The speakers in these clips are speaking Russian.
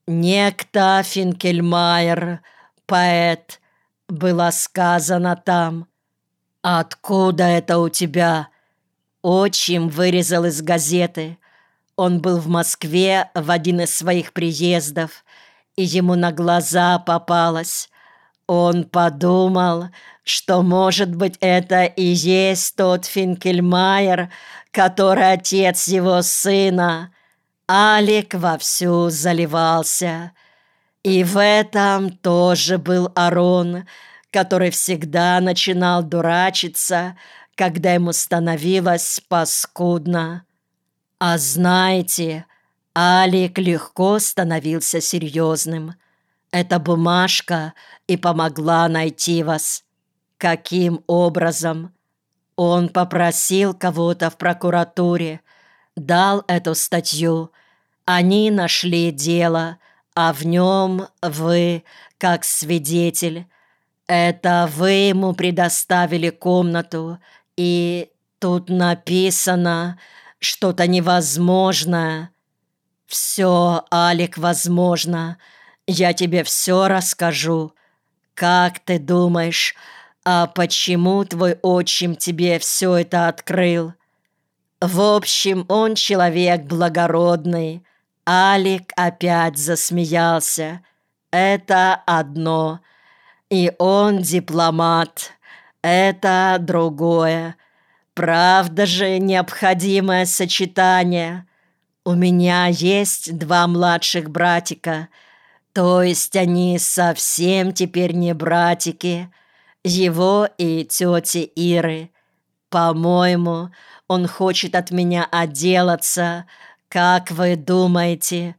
Некто Финкельмайер, поэт, было сказано там. Откуда это у тебя? Отчим вырезал из газеты. Он был в Москве в один из своих приездов, и ему на глаза попалось. Он подумал, что, может быть, это и есть тот Финкельмайер, который отец его сына. Алик вовсю заливался. И в этом тоже был Арон, который всегда начинал дурачиться, когда ему становилось паскудно. А знаете, Алик легко становился серьезным. Эта бумажка и помогла найти вас. Каким образом? Он попросил кого-то в прокуратуре, дал эту статью. Они нашли дело, а в нем вы, как свидетель. Это вы ему предоставили комнату, и тут написано что-то невозможное. Все, Алик, возможно. Я тебе все расскажу. Как ты думаешь, а почему твой отчим тебе все это открыл? В общем, он человек благородный. Алик опять засмеялся. Это одно. И он дипломат. Это другое. Правда же необходимое сочетание. У меня есть 2 младших братика. То есть они совсем теперь не братики. Его и тети Иры. По-моему, он хочет от меня отделаться. Как вы думаете?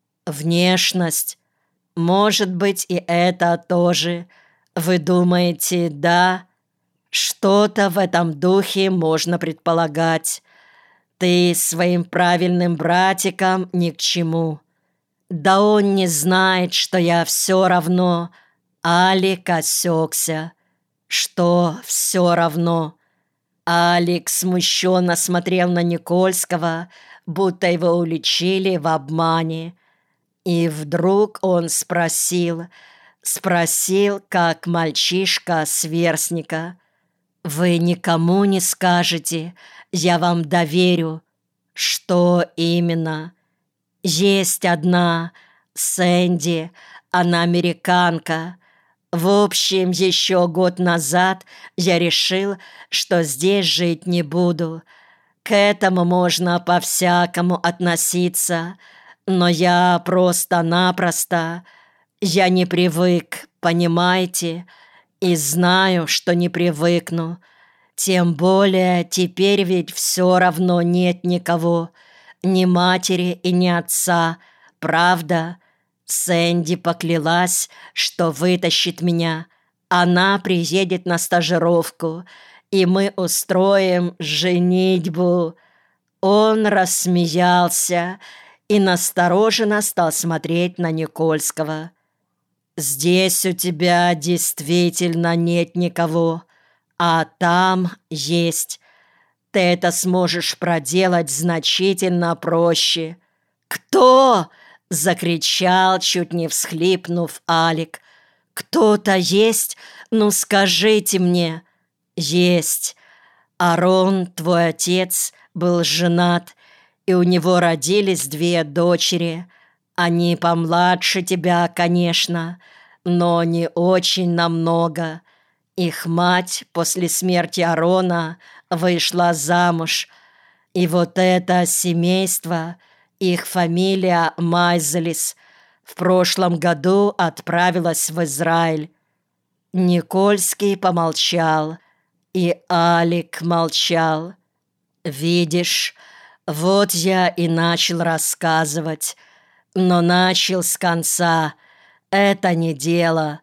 Внешность? Может быть, и это тоже. Вы думаете, да? Что-то в этом духе можно предполагать. Ты своим правильным братикам ни к чему. Да он не знает, что я все равно. Алик осекся. Что все равно? Алик смущенно смотрел на Никольского, будто его уличили в обмане. И вдруг он спросил, как мальчишка-сверстника: «Вы никому не скажете, я вам доверю». «Что именно?» «Есть одна, Сэнди, она американка. В общем, еще год назад я решил, что здесь жить не буду. К этому можно по-всякому относиться, но я просто-напросто, я не привык, понимаете, и знаю, что не привыкну. Тем более теперь ведь все равно нет никого, ни матери и ни отца, правда? Сэнди поклялась, что вытащит меня. Она приедет на стажировку, и мы устроим женитьбу». Он рассмеялся и настороженно стал смотреть на Никольского. «Здесь у тебя действительно нет никого, а там есть. Ты это сможешь проделать значительно проще». «Кто?» — закричал, чуть не всхлипнув, Алик. «Кто-то есть? Ну, скажите мне». «Есть. Арон, твой отец, был женат, и у него родились 2 дочери. Они помладше тебя, конечно, но не очень намного. Их мать после смерти Арона вышла замуж, и вот это семейство, их фамилия Майзелис, в прошлом году отправилась в Израиль». Никольский помолчал, и Алик молчал. «Видишь, вот я и начал рассказывать, но начал с конца. Это не дело.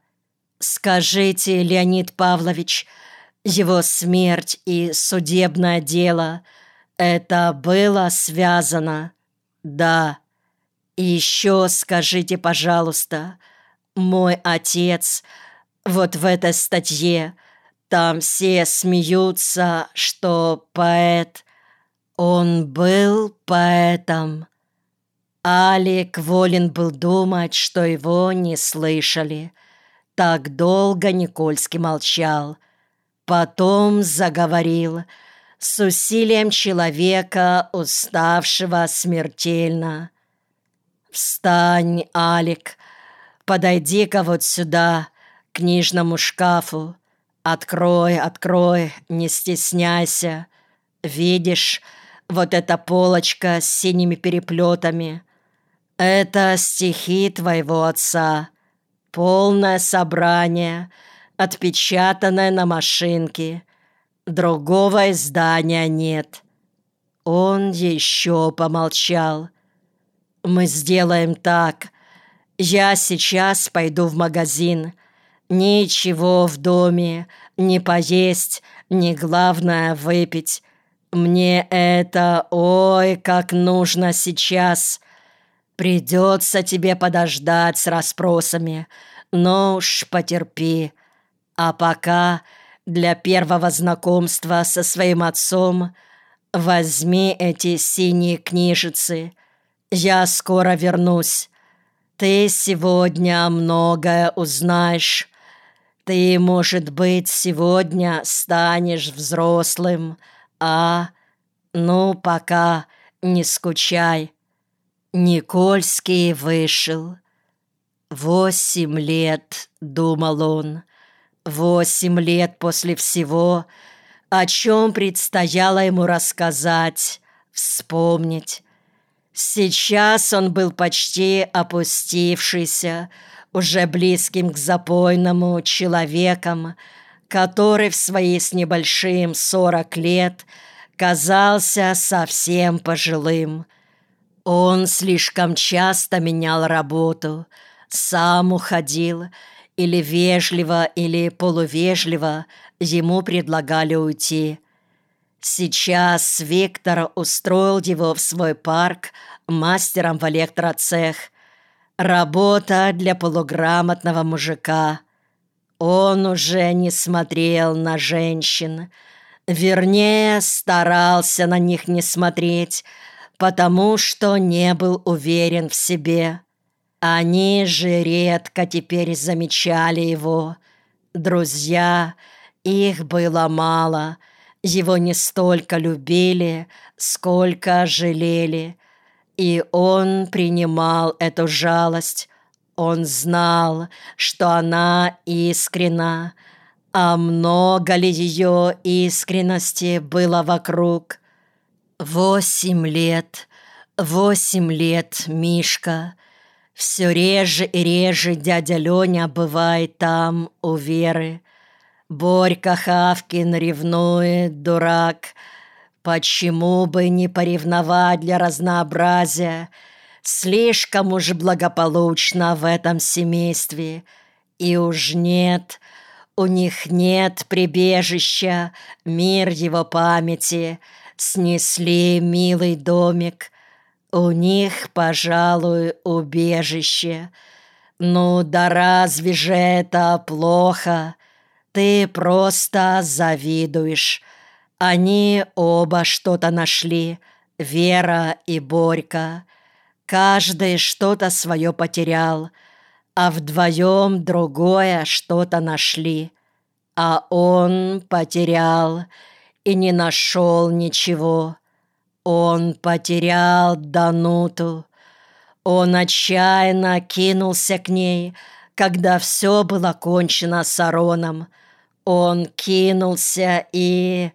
Скажите, Леонид Павлович, его смерть и судебное дело — это было связано?» «Да». «И еще скажите, пожалуйста, мой отец, вот в этой статье, там все смеются, что поэт, он был поэтом?» Алик волен был думать, что его не слышали. Так долго Никольский молчал. Потом заговорил с усилием человека, уставшего смертельно. «Встань, Алик, подойди-ка вот сюда, к книжному шкафу. Открой, открой, не стесняйся. Видишь, вот эта полочка с синими переплетами. Это стихи твоего отца. Полное собрание, отпечатанное на машинке. Другого издания нет». Он еще помолчал. «Мы сделаем так. Я сейчас пойду в магазин. Ничего в доме, не поесть, не главное выпить. Мне это, ой, как нужно сейчас. Придется тебе подождать с расспросами, но уж потерпи. А пока для первого знакомства со своим отцом возьми эти синие книжицы. Я скоро вернусь. Ты сегодня многое узнаешь. Ты, может быть, сегодня станешь взрослым, ну, пока не скучай». Никольский вышел. 8 лет, думал он, 8 лет после всего, о чем предстояло ему рассказать, вспомнить. Сейчас он был почти опустившийся, уже близким к запойному человеком, который в свои с небольшим 40 лет казался совсем пожилым. Он слишком часто менял работу, сам уходил, или вежливо, или полувежливо ему предлагали уйти. Сейчас Виктор устроил его в свой парк мастером в электроцех. Работа для полуграмотного мужика. Он уже не смотрел на женщин. Вернее, старался на них не смотреть, потому что не был уверен в себе. Они же редко теперь замечали его. Друзья, их было мало. Его не столько любили, сколько жалели. И он принимал эту жалость. Он знал, что она искренна. А много ли ее искренности было вокруг? 8 лет, 8 лет, Мишка. Все реже и реже дядя Леня бывает там, у Веры. Борька Хавкин ревнует, дурак. Почему бы не поревновать для разнообразия? Слишком уж благополучно в этом семействе. И уж нет, у них нет прибежища, мир его памяти. Снесли милый домик. У них, пожалуй, убежище. Ну да разве же это плохо? Ты просто завидуешь. Они оба что-то нашли, Вера и Борька. Каждый что-то свое потерял, а вдвоем другое что-то нашли. А он потерял и не нашел ничего. Он потерял Дануту. Он отчаянно кинулся к ней, когда все было кончено с Ароном. Он кинулся и...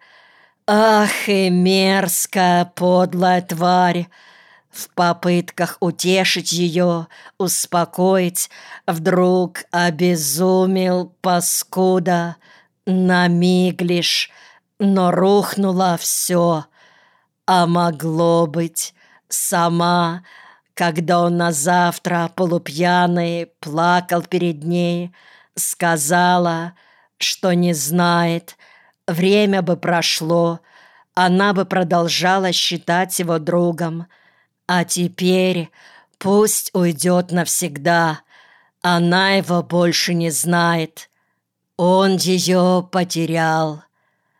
Ах, и мерзкая, подлая тварь! В попытках утешить ее, успокоить, вдруг обезумел паскуда. На миг лишь, но рухнуло все. А могло быть, сама, когда он на завтра полупьяный плакал перед ней, сказала, что не знает, время бы прошло, она бы продолжала считать его другом. А теперь пусть уйдет навсегда, она его больше не знает. Он ее потерял.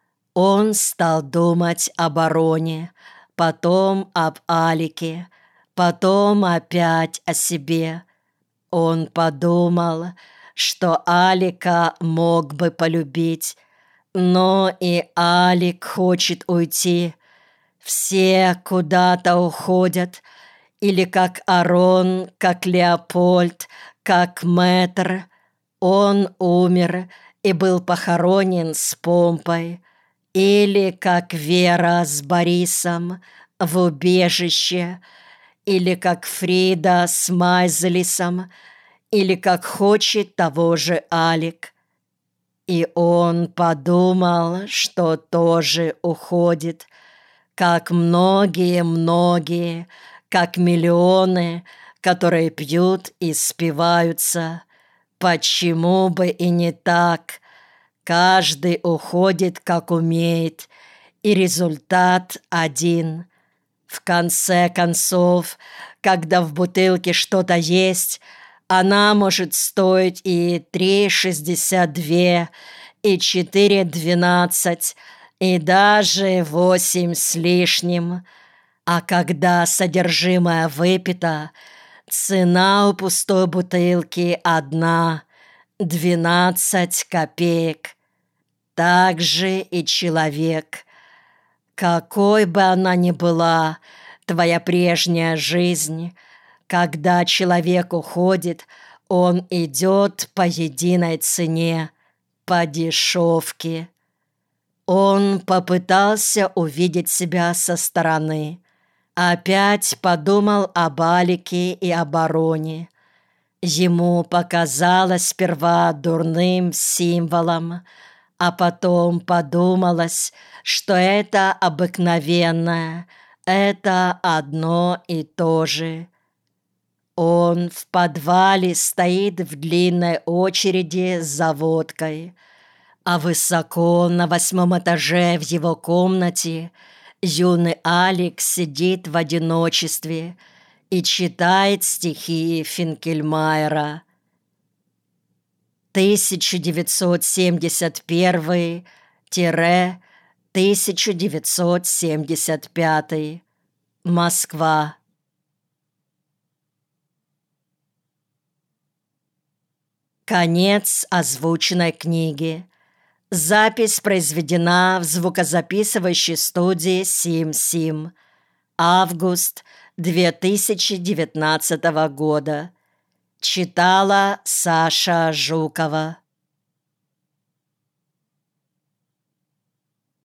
Он стал думать об Ароне, потом об Алике, Потом опять о себе. Он подумал, что Алика мог бы полюбить, но и Алик хочет уйти. Все куда-то уходят, или как Арон, как Леопольд, как Мэтр. Он умер и был похоронен с помпой, или как Вера с Борисом в убежище, или как Фрида с Майзелисом, или как хочет того же Алик. И он подумал, что тоже уходит, как многие-многие, как миллионы, которые пьют и спиваются. Почему бы и не так? Каждый уходит, как умеет, и результат один. В конце концов, когда в бутылке что-то есть, она может стоить и 3,62, и 4,12, и даже 8 с лишним. А когда содержимое выпито, цена у пустой бутылки одна — 12 копеек. Так же и человек. Какой бы она ни была, твоя прежняя жизнь, когда человек уходит, он идет по единой цене, по дешевке. Он попытался увидеть себя со стороны. Опять подумал об Алике и обороне. Ему показалось сперва дурным символом, а потом подумалось, что это обыкновенное, это одно и то же. Он в подвале стоит в длинной очереди за водкой, а высоко на 8 этаже в его комнате юный Алик сидит в одиночестве и читает стихи Финкельмайера. 1971-1975. Москва. Конец озвученной книги. Запись произведена в звукозаписывающей студии Сим-Сим. Август 2019 года. Читала Саша Жукова.